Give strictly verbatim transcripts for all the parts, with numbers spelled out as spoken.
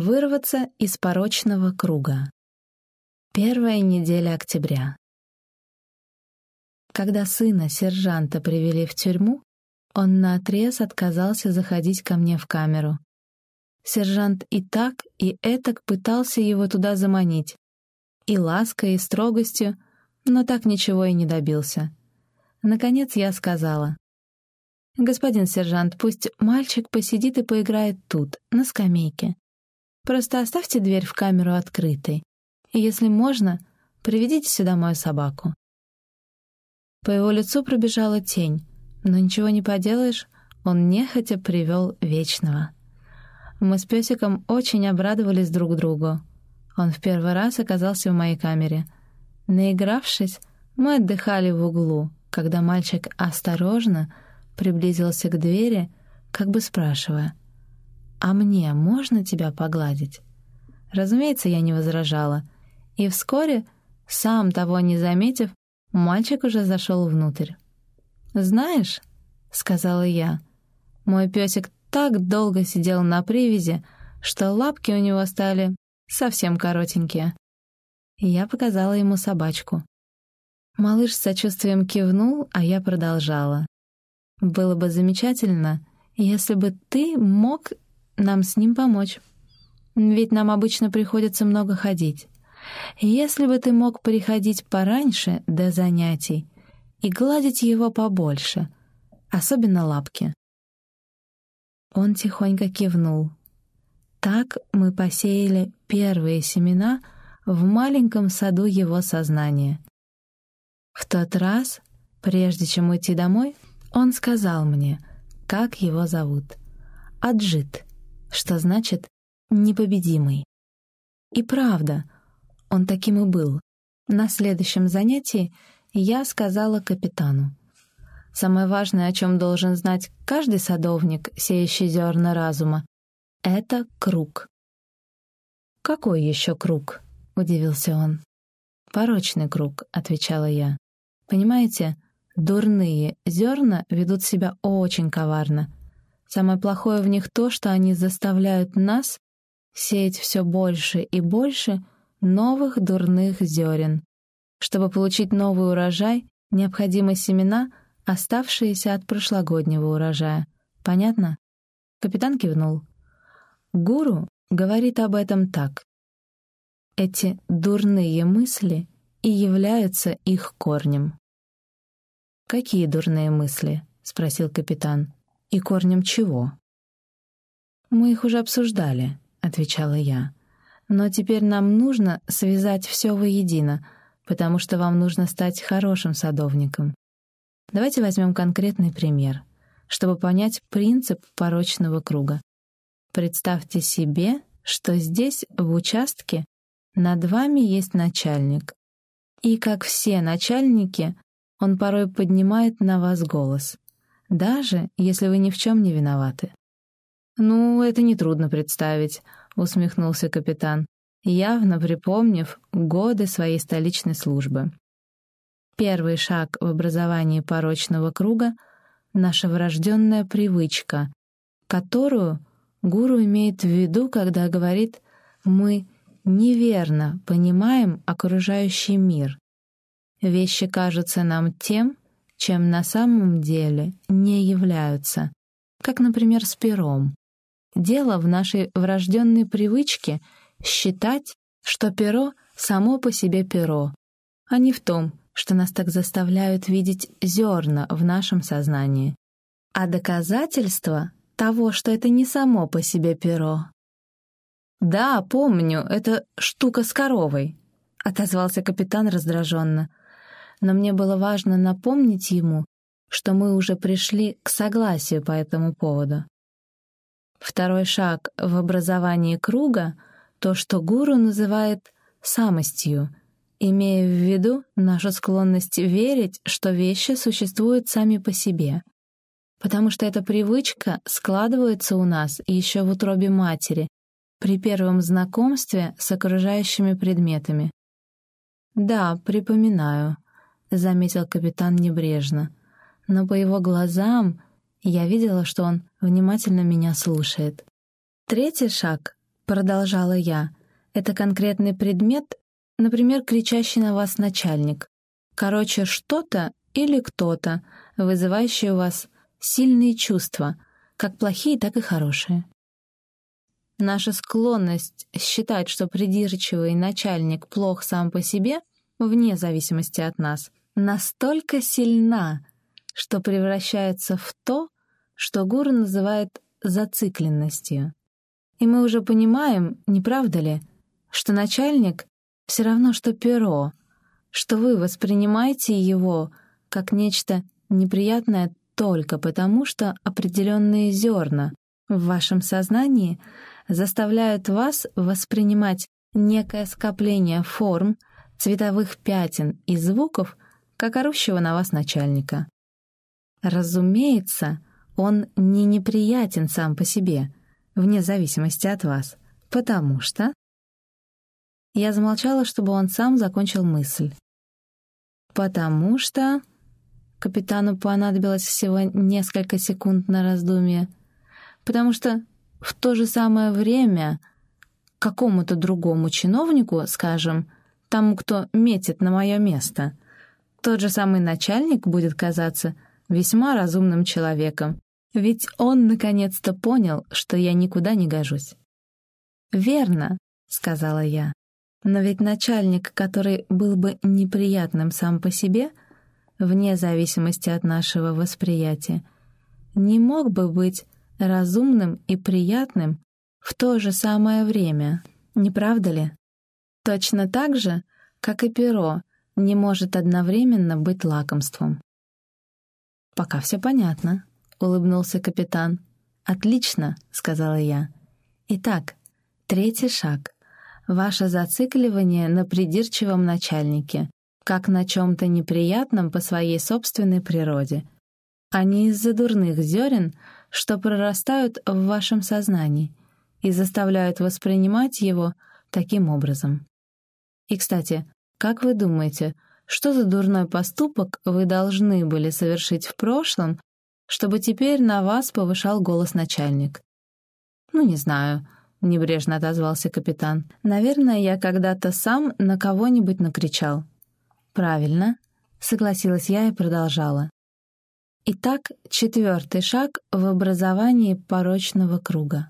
Вырваться из порочного круга. Первая неделя октября. Когда сына сержанта привели в тюрьму, он наотрез отказался заходить ко мне в камеру. Сержант и так, и этак пытался его туда заманить. И лаской, и строгостью, но так ничего и не добился. Наконец я сказала: «Господин сержант, пусть мальчик посидит и поиграет тут, на скамейке. Просто оставьте дверь в камеру открытой, и, если можно, приведите сюда мою собаку». По его лицу пробежала тень, но ничего не поделаешь, он нехотя привел Вечного. Мы с песиком очень обрадовались друг другу. Он в первый раз оказался в моей камере. Наигравшись, мы отдыхали в углу, когда мальчик осторожно приблизился к двери, как бы спрашивая: «А мне можно тебя погладить?» Разумеется, я не возражала, и вскоре, сам того не заметив, мальчик уже зашел внутрь. «Знаешь», — сказала я, — «мой песик так долго сидел на привязи, что лапки у него стали совсем коротенькие». И я показала ему собачку. Малыш с сочувствием кивнул, а я продолжала. «Было бы замечательно, если бы ты мог нам с ним помочь. Ведь нам обычно приходится много ходить. Если бы ты мог приходить пораньше до занятий и гладить его побольше, особенно лапки». Он тихонько кивнул. Так мы посеяли первые семена в маленьком саду его сознания. В тот раз, прежде чем уйти домой, он сказал мне, как его зовут. Аджит, что значит «непобедимый». И правда, он таким и был. На следующем занятии я сказала капитану: «Самое важное, о чем должен знать каждый садовник, сеющий зерна разума, — это круг». «Какой еще круг?» — удивился он. «Порочный круг», — отвечала я. «Понимаете, дурные зерна ведут себя очень коварно. Самое плохое в них то, что они заставляют нас сеять все больше и больше новых дурных зерен. Чтобы получить новый урожай, необходимы семена, оставшиеся от прошлогоднего урожая. Понятно?» Капитан кивнул. Гуру говорит об этом так: эти дурные мысли и являются их корнем. «Какие дурные мысли?» — спросил капитан. «И корнем чего?» «Мы их уже обсуждали», — отвечала я. «Но теперь нам нужно связать все воедино, потому что вам нужно стать хорошим садовником. Давайте возьмем конкретный пример, чтобы понять принцип порочного круга. Представьте себе, что здесь, в участке, над вами есть начальник. И, как все начальники, он порой поднимает на вас голос, даже если вы ни в чем не виноваты». «Ну, это нетрудно представить», — усмехнулся капитан, явно припомнив годы своей столичной службы. Первый шаг в образовании порочного круга — наша врожденная привычка, которую гуру имеет в виду, когда говорит «мы неверно понимаем окружающий мир. Вещи кажутся нам тем, чем на самом деле не являются», как, например, с пером. Дело в нашей врожденной привычке считать, что перо само по себе перо, а не в том, что нас так заставляют видеть зерна в нашем сознании. А доказательство того, что это не само по себе перо. «Да, помню, это штука с коровой», — отозвался капитан раздраженно. Но мне было важно напомнить ему, что мы уже пришли к согласию по этому поводу. Второй шаг в образовании круга — то, что гуру называет самостью, имея в виду нашу склонность верить, что вещи существуют сами по себе. Потому что эта привычка складывается у нас еще в утробе матери, при первом знакомстве с окружающими предметами. «Да, припоминаю», — заметил капитан небрежно, но по его глазам я видела, что он внимательно меня слушает. Третий шаг продолжала я, это конкретный предмет, например, кричащий на вас начальник. Короче, что-то или кто-то, вызывающий у вас сильные чувства, как плохие, так и хорошие. Наша склонность считать, что придирчивый начальник плох сам по себе, вне зависимости от нас, настолько сильна, что превращается в то, что гуру называет зацикленностью. И мы уже понимаем, не правда ли, что начальник — все равно, что перо, что вы воспринимаете его как нечто неприятное только потому, что определенные зерна в вашем сознании заставляют вас воспринимать некое скопление форм, цветовых пятен и звуков, как орущего на вас начальника. Разумеется, он не неприятен сам по себе, вне зависимости от вас, потому что... Я замолчала, чтобы он сам закончил мысль. Потому что... Капитану понадобилось всего несколько секунд на раздумье. Потому что в то же самое время какому-то другому чиновнику, скажем, тому, кто метит на мое место, тот же самый начальник будет казаться весьма разумным человеком, ведь он наконец-то понял, что я никуда не гожусь. «Верно», — сказала я, — «но ведь начальник, который был бы неприятным сам по себе, вне зависимости от нашего восприятия, не мог бы быть разумным и приятным в то же самое время, не правда ли? Точно так же, как и перо не может одновременно быть лакомством». «Пока все понятно», — улыбнулся капитан. «Отлично», — сказала я. «Итак, третий шаг. Ваше зацикливание на придирчивом начальнике, как на чем-то неприятном по своей собственной природе, а не из-за дурных зерен, что прорастают в вашем сознании и заставляют воспринимать его таким образом. И, кстати, как вы думаете, что за дурной поступок вы должны были совершить в прошлом, чтобы теперь на вас повышал голос начальник?» «Ну, не знаю», — небрежно отозвался капитан. «Наверное, я когда-то сам на кого-нибудь накричал». «Правильно», — согласилась я и продолжала. Итак, четвертый шаг в образовании порочного круга.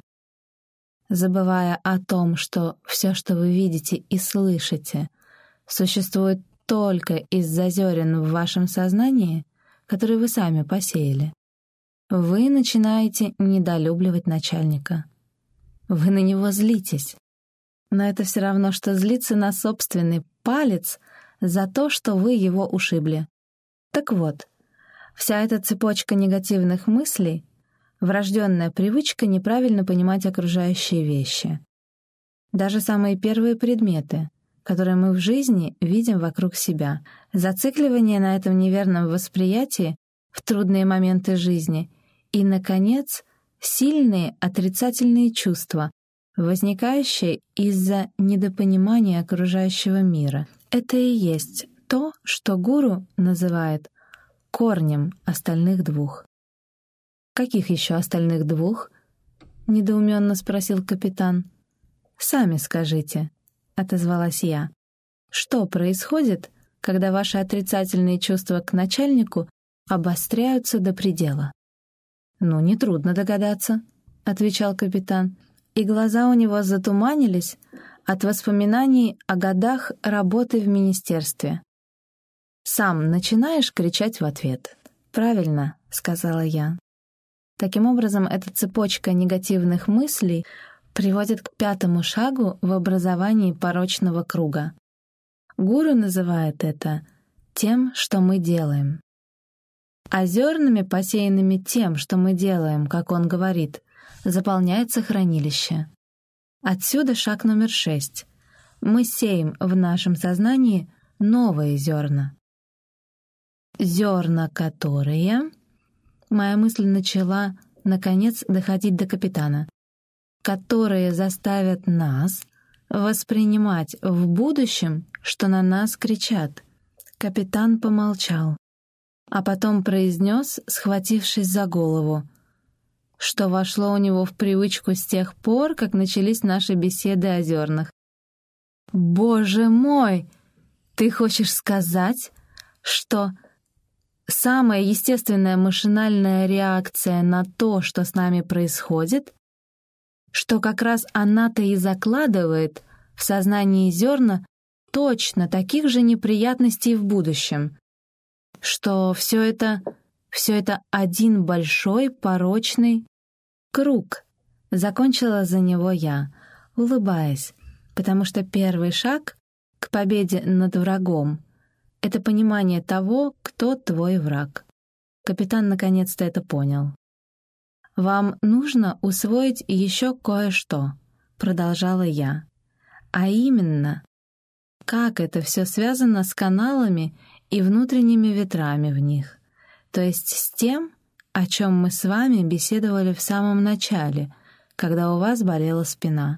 Забывая о том, что все, что вы видите и слышите, существует только из-за зерен в вашем сознании, которые вы сами посеяли, вы начинаете недолюбливать начальника. Вы на него злитесь. Но это все равно, что злиться на собственный палец за то, что вы его ушибли. Так вот, вся эта цепочка негативных мыслей — врожденная привычка неправильно понимать окружающие вещи. Даже самые первые предметы, которые мы в жизни видим вокруг себя. Зацикливание на этом неверном восприятии в трудные моменты жизни и, наконец, сильные отрицательные чувства, возникающие из-за недопонимания окружающего мира. Это и есть то, что гуру называет корнем остальных двух. «Каких еще остальных двух?» — недоуменно спросил капитан. «Сами скажите», — отозвалась я. «Что происходит, когда ваши отрицательные чувства к начальнику обостряются до предела?» «Ну, нетрудно догадаться», — отвечал капитан, и глаза у него затуманились от воспоминаний о годах работы в министерстве. «Сам начинаешь кричать в ответ». «Правильно», — сказала я. Таким образом, эта цепочка негативных мыслей приводит к пятому шагу в образовании порочного круга. Гуру называет это тем, что мы делаем. А зернами, посеянными тем, что мы делаем, как он говорит, заполняется хранилище. Отсюда шаг номер шесть. Мы сеем в нашем сознании новые зерна. Зерна, которые... Моя мысль начала, наконец, доходить до капитана. Которые заставят нас воспринимать в будущем, что на нас кричат. Капитан помолчал, а потом произнес, схватившись за голову. что вошло у него в привычку с тех пор, как начались наши беседы о зернах. «Боже мой! Ты хочешь сказать, что самая естественная машинальная реакция на то, что с нами происходит, что как раз она-то и закладывает в сознании зерна точно таких же неприятностей в будущем, что все это, все это один большой порочный круг», — закончила за него я, улыбаясь, потому что первый шаг к победе над врагом — это понимание того, кто твой враг. Капитан наконец-то это понял. «Вам нужно усвоить еще кое-что», — продолжала я. «А именно, как это все связано с каналами и внутренними ветрами в них, то есть с тем, о чем мы с вами беседовали в самом начале, когда у вас болела спина».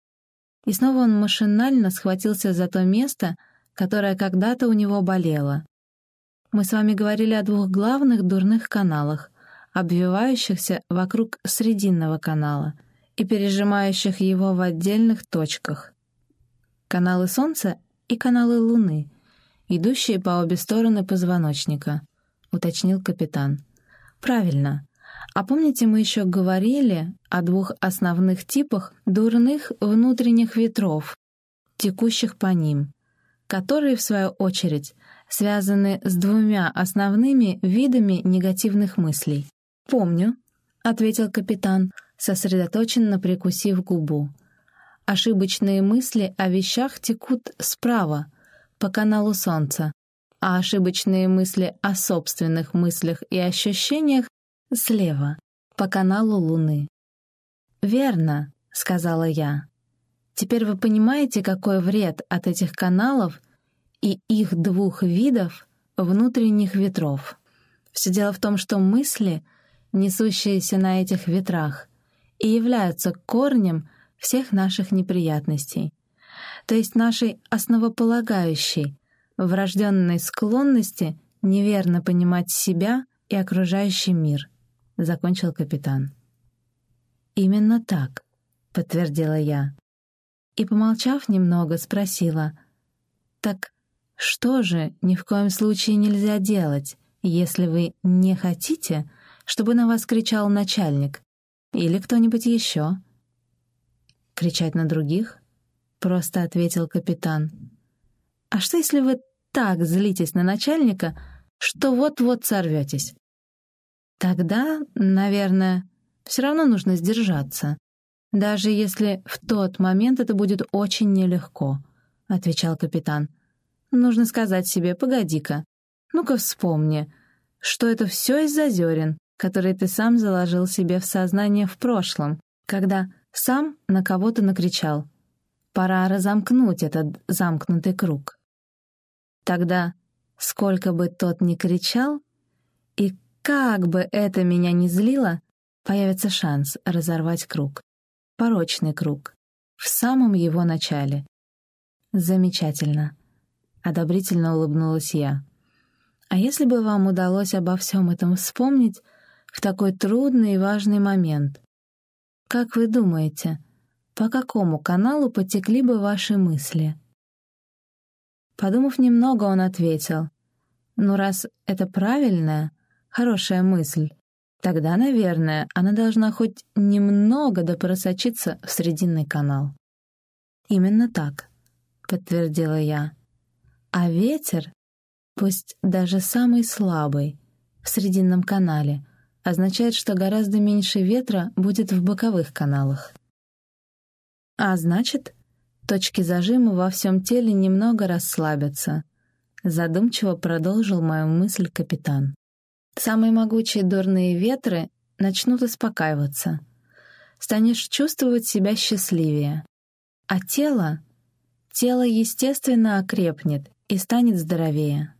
И снова он машинально схватился за то место, которое когда-то у него болело. Мы с вами говорили о двух главных дурных каналах, обвивающихся вокруг срединного канала и пережимающих его в отдельных точках. Каналы Солнца и каналы Луны, идущие по обе стороны позвоночника, уточнил капитан. Правильно. А помните, мы еще говорили о двух основных типах дурных внутренних ветров, текущих по ним, которые, в свою очередь, связаны с двумя основными видами негативных мыслей? «Помню», — ответил капитан, сосредоточенно прикусив губу. «Ошибочные мысли о вещах текут справа, по каналу Солнца, а ошибочные мысли о собственных мыслях и ощущениях слева, по каналу Луны». «Верно», — сказала я. «Теперь вы понимаете, какой вред от этих каналов и их двух видов внутренних ветров. Все дело в том, что мысли, несущиеся на этих ветрах, и являются корнем всех наших неприятностей, то есть нашей основополагающей, врожденной склонности неверно понимать себя и окружающий мир», — закончил капитан. «Именно так», — подтвердила я. И, помолчав немного, спросила: «Так что же ни в коем случае нельзя делать, если вы не хотите, чтобы на вас кричал начальник или кто-нибудь еще?» «Кричать на других?» — просто ответил капитан. «А что, если вы так злитесь на начальника, что вот-вот сорветесь?» «Тогда, наверное, все равно нужно сдержаться, даже если в тот момент это будет очень нелегко», — отвечал капитан. «Нужно сказать себе: погоди-ка, ну-ка вспомни, что это все из-за зерен, которые ты сам заложил себе в сознание в прошлом, когда сам на кого-то накричал. Пора разомкнуть этот замкнутый круг. Тогда, сколько бы тот ни кричал, и как бы это меня ни злило, появится шанс разорвать круг, порочный круг, в самом его начале». «Замечательно», — одобрительно улыбнулась я. «А если бы вам удалось обо всем этом вспомнить в такой трудный и важный момент, как вы думаете, по какому каналу потекли бы ваши мысли?» Подумав немного, он ответил: «Ну, раз это правильная, хорошая мысль, тогда, наверное, она должна хоть немного да просочиться в срединный канал». «Именно так», — подтвердила я. «А ветер, пусть даже самый слабый, в срединном канале, означает, что гораздо меньше ветра будет в боковых каналах. А значит, точки зажима во всем теле немного расслабятся», — задумчиво продолжил мою мысль капитан. «Самые могучие дурные ветры начнут успокаиваться. Станешь чувствовать себя счастливее. А тело, тело естественно окрепнет и станет здоровее».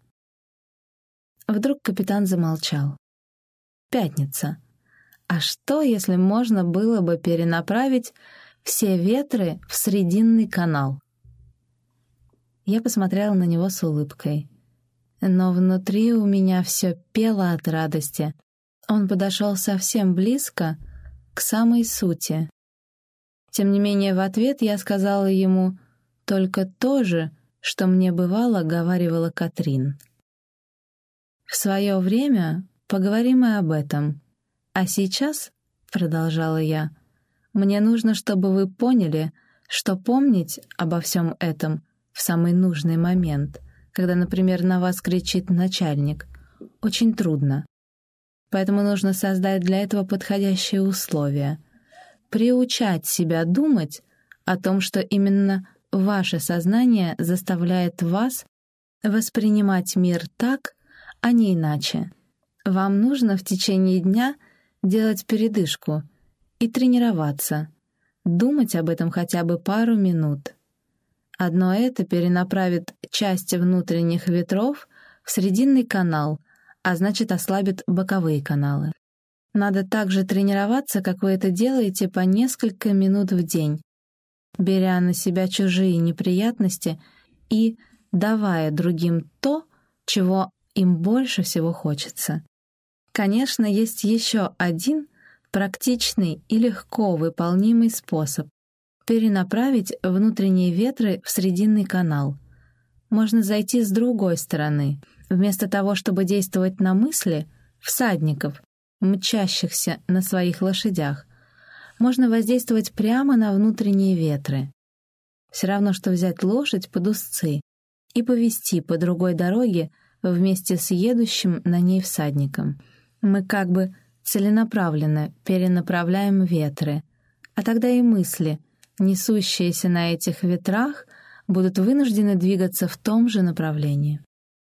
Вдруг капитан замолчал. «Пятница. А что, если можно было бы перенаправить все ветры в срединный канал?» Я посмотрела на него с улыбкой. Но внутри у меня все пело от радости. Он подошел совсем близко, к самой сути. Тем не менее, в ответ я сказала ему только то же, что мне бывало говаривала Катрин. «В свое время поговорим и об этом. А сейчас, — продолжала я, — мне нужно, чтобы вы поняли, что помнить обо всем этом в самый нужный момент, когда, например, на вас кричит начальник, очень трудно. Поэтому нужно создать для этого подходящие условия. Приучать себя думать о том, что именно ваше сознание заставляет вас воспринимать мир так, а не иначе. Вам нужно в течение дня делать передышку и тренироваться, думать об этом хотя бы пару минут. Одно это перенаправит часть внутренних ветров в срединный канал, а значит ослабит боковые каналы. Надо также тренироваться, как вы это делаете, по несколько минут в день, беря на себя чужие неприятности и давая другим то, чего им больше всего хочется. Конечно, есть еще один практичный и легко выполнимый способ перенаправить внутренние ветры в срединный канал. Можно зайти с другой стороны. Вместо того, чтобы действовать на мысли всадников, мчащихся на своих лошадях, можно воздействовать прямо на внутренние ветры. Все равно, что взять лошадь под узцы и повести по другой дороге вместе с едущим на ней всадником. Мы как бы целенаправленно перенаправляем ветры, а тогда и мысли, несущиеся на этих ветрах, будут вынуждены двигаться в том же направлении.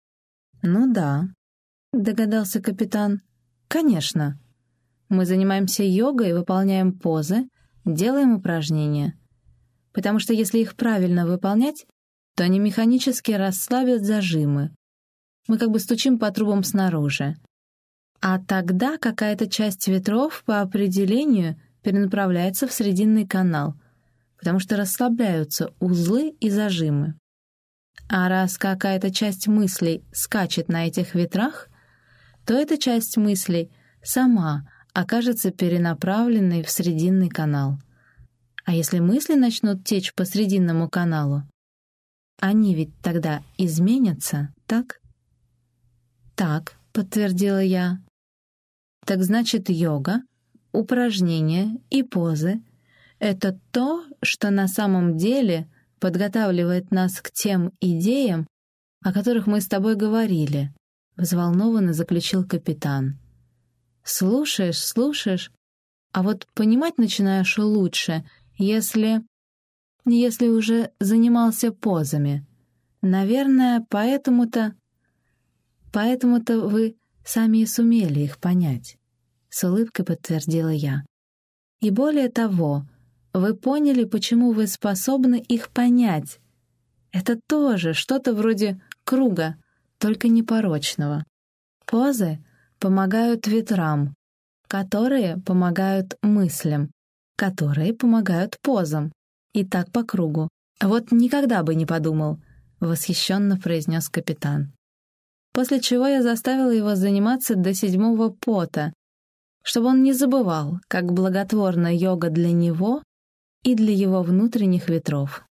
«Ну да», — догадался капитан, — «конечно. Мы занимаемся йогой, выполняем позы, делаем упражнения. Потому что если их правильно выполнять, то они механически расслабят зажимы. Мы как бы стучим по трубам снаружи. А тогда какая-то часть ветров по определению перенаправляется в срединный канал, потому что расслабляются узлы и зажимы. А раз какая-то часть мыслей скачет на этих ветрах, то эта часть мыслей сама окажется перенаправленной в срединный канал. А если мысли начнут течь по срединному каналу, они ведь тогда изменятся, так? «Так», — подтвердила я. «Так значит, йога, упражнения и позы — это то, что на самом деле подготавливает нас к тем идеям, о которых мы с тобой говорили», — взволнованно заключил капитан. «Слушаешь, слушаешь, а вот понимать начинаешь лучше, если... если уже занимался позами. Наверное, поэтому-то... поэтому-то вы сами и сумели их понять», — с улыбкой подтвердила я. «И более того, вы поняли, почему вы способны их понять. Это тоже что-то вроде круга, только непорочного. Позы помогают ветрам, которые помогают мыслям, которые помогают позам. И так по кругу. Вот никогда бы не подумал», — восхищенно произнес капитан. После чего я заставила его заниматься до седьмого пота, чтобы он не забывал, как благотворна йога для него и для его внутренних ветров.